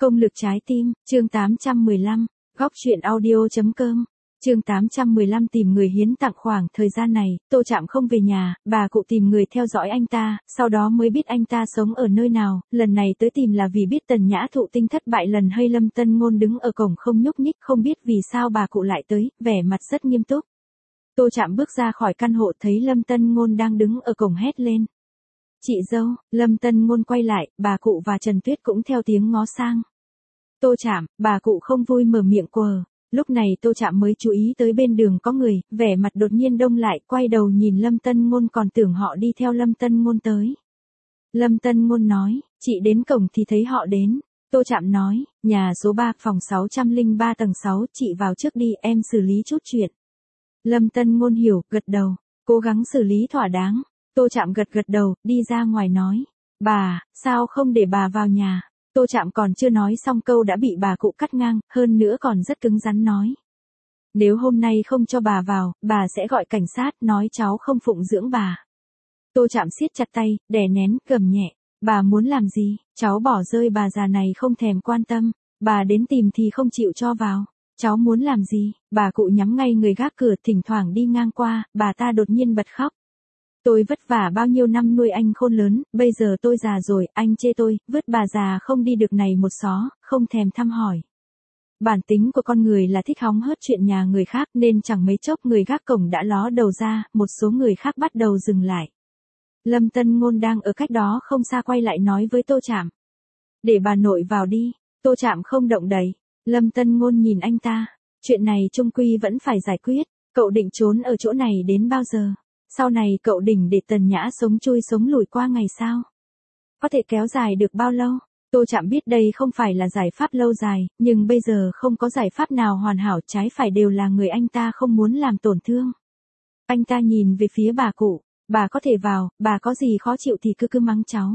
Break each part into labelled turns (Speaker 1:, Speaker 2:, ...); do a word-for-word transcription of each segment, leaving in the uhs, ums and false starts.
Speaker 1: Công lực trái tim, chương tám trăm mười lăm, góc truyện audio.com. Chương tám trăm mười lăm tìm người hiến tặng. Khoảng thời gian này, Tô Trạm không về nhà, bà cụ tìm người theo dõi anh ta, sau đó mới biết anh ta sống ở nơi nào, lần này tới tìm là vì biết Tần Nhã thụ tinh thất bại lần hay. Lâm Tân Ngôn đứng ở cổng không nhúc nhích, không biết vì sao bà cụ lại tới, vẻ mặt rất nghiêm túc. Tô Trạm bước ra khỏi căn hộ thấy Lâm Tân Ngôn đang đứng ở cổng hét lên. Chị dâu. Lâm Tân Ngôn quay lại, bà cụ và Trần Tuyết cũng theo tiếng ngó sang. Tô Trạm, bà cụ không vui mở miệng quờ. Lúc này Tô Trạm mới chú ý tới bên đường có người, vẻ mặt đột nhiên đông lại, quay đầu nhìn Lâm Tân Ngôn còn tưởng họ đi theo Lâm Tân Ngôn tới. Lâm Tân Ngôn nói, chị đến cổng thì thấy họ đến. Tô Trạm nói, nhà số ba, phòng sáu trăm lẻ ba tầng sáu, chị vào trước đi, em xử lý chút chuyện. Lâm Tân Ngôn hiểu, gật đầu, cố gắng xử lý thỏa đáng. Tô Trạm gật gật đầu, đi ra ngoài nói, bà, sao không để bà vào nhà? Tô Trạm còn chưa nói xong câu đã bị bà cụ cắt ngang, hơn nữa còn rất cứng rắn nói. Nếu hôm nay không cho bà vào, bà sẽ gọi cảnh sát, nói cháu không phụng dưỡng bà. Tô Trạm siết chặt tay, đè nén, gầm nhẹ, bà muốn làm gì, cháu bỏ rơi bà già này không thèm quan tâm, bà đến tìm thì không chịu cho vào. Cháu muốn làm gì? Bà cụ nhắm ngay người gác cửa, thỉnh thoảng đi ngang qua, bà ta đột nhiên bật khóc. Tôi vất vả bao nhiêu năm nuôi anh khôn lớn, bây giờ tôi già rồi, anh chê tôi, vứt bà già không đi được này một xó, không thèm thăm hỏi. Bản tính của con người là thích hóng hớt chuyện nhà người khác nên chẳng mấy chốc người gác cổng đã ló đầu ra, một số người khác bắt đầu dừng lại. Lâm Tân Ngôn đang ở cách đó không xa quay lại nói với Tô Trạm. Để bà nội vào đi. Tô Trạm không động đậy. Lâm Tân Ngôn nhìn anh ta. Chuyện này chung quy vẫn phải giải quyết. Cậu định trốn ở chỗ này đến bao giờ? Sau này cậu định để Tần Nhã sống chui sống lùi qua ngày sao? Có thể kéo dài được bao lâu? Tô Trạm biết đây không phải là giải pháp lâu dài, nhưng bây giờ không có giải pháp nào hoàn hảo, trái phải đều là người anh ta không muốn làm tổn thương. Anh ta nhìn về phía bà cụ, bà có thể vào, bà có gì khó chịu thì cứ cứ mắng cháu.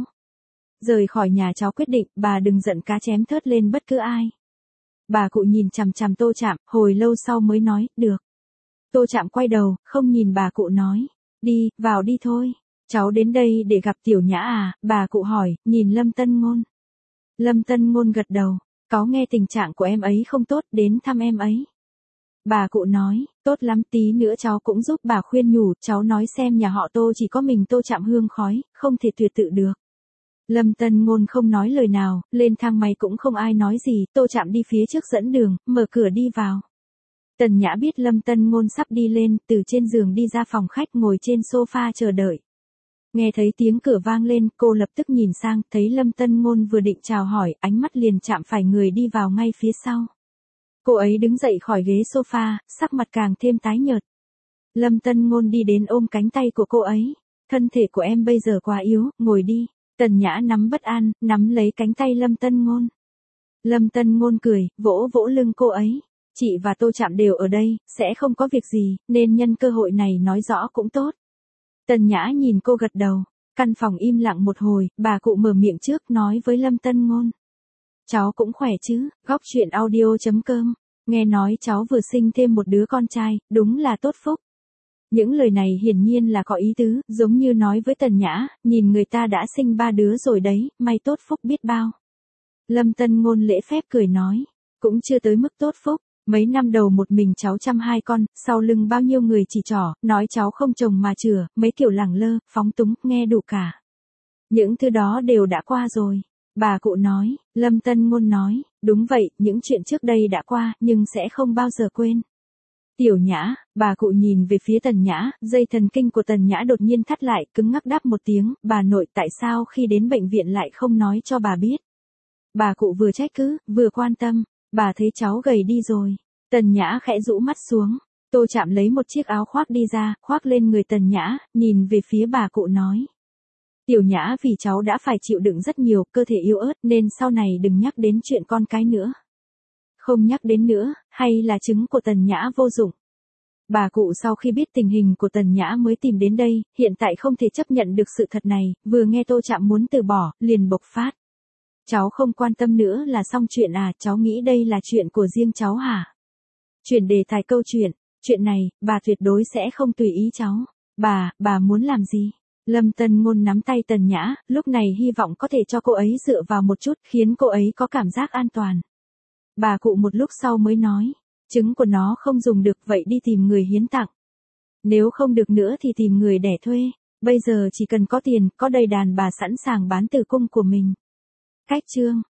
Speaker 1: Rời khỏi nhà cháu quyết định, bà đừng giận cá chém thớt lên bất cứ ai. Bà cụ nhìn chằm chằm Tô Trạm, hồi lâu sau mới nói, được. Tô Trạm quay đầu, không nhìn bà cụ nói, đi, vào đi thôi. Cháu đến đây để gặp Tiểu Nhã à? Bà cụ hỏi, nhìn Lâm Tân Ngôn. Lâm Tân Ngôn gật đầu, có nghe tình trạng của em ấy không tốt, đến thăm em ấy. Bà cụ nói, tốt lắm, tí nữa cháu cũng giúp bà khuyên nhủ, cháu nói xem nhà họ Tô chỉ có mình Tô Trạm hương khói, không thể tuyệt tự được. Lâm Tân Ngôn không nói lời nào, lên thang máy cũng không ai nói gì, Tô Trạm đi phía trước dẫn đường, mở cửa đi vào. Tần Nhã biết Lâm Tân Ngôn sắp đi lên, từ trên giường đi ra phòng khách ngồi trên sofa chờ đợi. Nghe thấy tiếng cửa vang lên, cô lập tức nhìn sang, thấy Lâm Tân Ngôn vừa định chào hỏi, ánh mắt liền chạm phải người đi vào ngay phía sau. Cô ấy đứng dậy khỏi ghế sofa, sắc mặt càng thêm tái nhợt. Lâm Tân Ngôn đi đến ôm cánh tay của cô ấy. Thân thể của em bây giờ quá yếu, ngồi đi. Tần Nhã nắm bất an, nắm lấy cánh tay Lâm Tân Ngôn. Lâm Tân Ngôn cười, vỗ vỗ lưng cô ấy. Chị và Tô Trạm đều ở đây, sẽ không có việc gì, nên nhân cơ hội này nói rõ cũng tốt. Tần Nhã nhìn cô gật đầu. Căn phòng im lặng một hồi, bà cụ mở miệng trước nói với Lâm Tân Ngôn. Cháu cũng khỏe chứ? Góc truyện audio.com. Nghe nói cháu vừa sinh thêm một đứa con trai, đúng là tốt phúc. Những lời này hiển nhiên là có ý tứ, giống như nói với Tần Nhã, nhìn người ta đã sinh ba đứa rồi đấy, may tốt phúc biết bao. Lâm Tân Ngôn lễ phép cười nói, cũng chưa tới mức tốt phúc. Mấy năm đầu một mình cháu chăm hai con, sau lưng bao nhiêu người chỉ trỏ, nói cháu không chồng mà chửa, mấy kiểu lẳng lơ, phóng túng, nghe đủ cả. Những thứ đó đều đã qua rồi. Bà cụ nói, Lâm Tân Ngôn nói, đúng vậy, những chuyện trước đây đã qua, nhưng sẽ không bao giờ quên. Tiểu Nhã, bà cụ nhìn về phía Tần Nhã, dây thần kinh của Tần Nhã đột nhiên thắt lại, cứng ngắc đáp một tiếng, bà nội tại sao khi đến bệnh viện lại không nói cho bà biết. Bà cụ vừa trách cứ, vừa quan tâm, bà thấy cháu gầy đi rồi. Tần Nhã khẽ rũ mắt xuống, Tô Trạm lấy một chiếc áo khoác đi ra, khoác lên người Tần Nhã, nhìn về phía bà cụ nói. Tiểu Nhã vì cháu đã phải chịu đựng rất nhiều, cơ thể yếu ớt nên sau này đừng nhắc đến chuyện con cái nữa. Không nhắc đến nữa, hay là trứng của Tần Nhã vô dụng. Bà cụ sau khi biết tình hình của Tần Nhã mới tìm đến đây, hiện tại không thể chấp nhận được sự thật này, vừa nghe Tô Trạm muốn từ bỏ, liền bộc phát. Cháu không quan tâm nữa là xong chuyện à, cháu nghĩ đây là chuyện của riêng cháu hả? Chuyển đề tài câu chuyện, chuyện này, bà tuyệt đối sẽ không tùy ý cháu. Bà, bà muốn làm gì? Lâm Tân Ngôn nắm tay Tần Nhã, lúc này hy vọng có thể cho cô ấy dựa vào một chút, khiến cô ấy có cảm giác an toàn. Bà cụ một lúc sau mới nói, trứng của nó không dùng được vậy đi tìm người hiến tặng. Nếu không được nữa thì tìm người đẻ thuê, bây giờ chỉ cần có tiền, có đầy đàn bà sẵn sàng bán tử cung của mình. Cách chương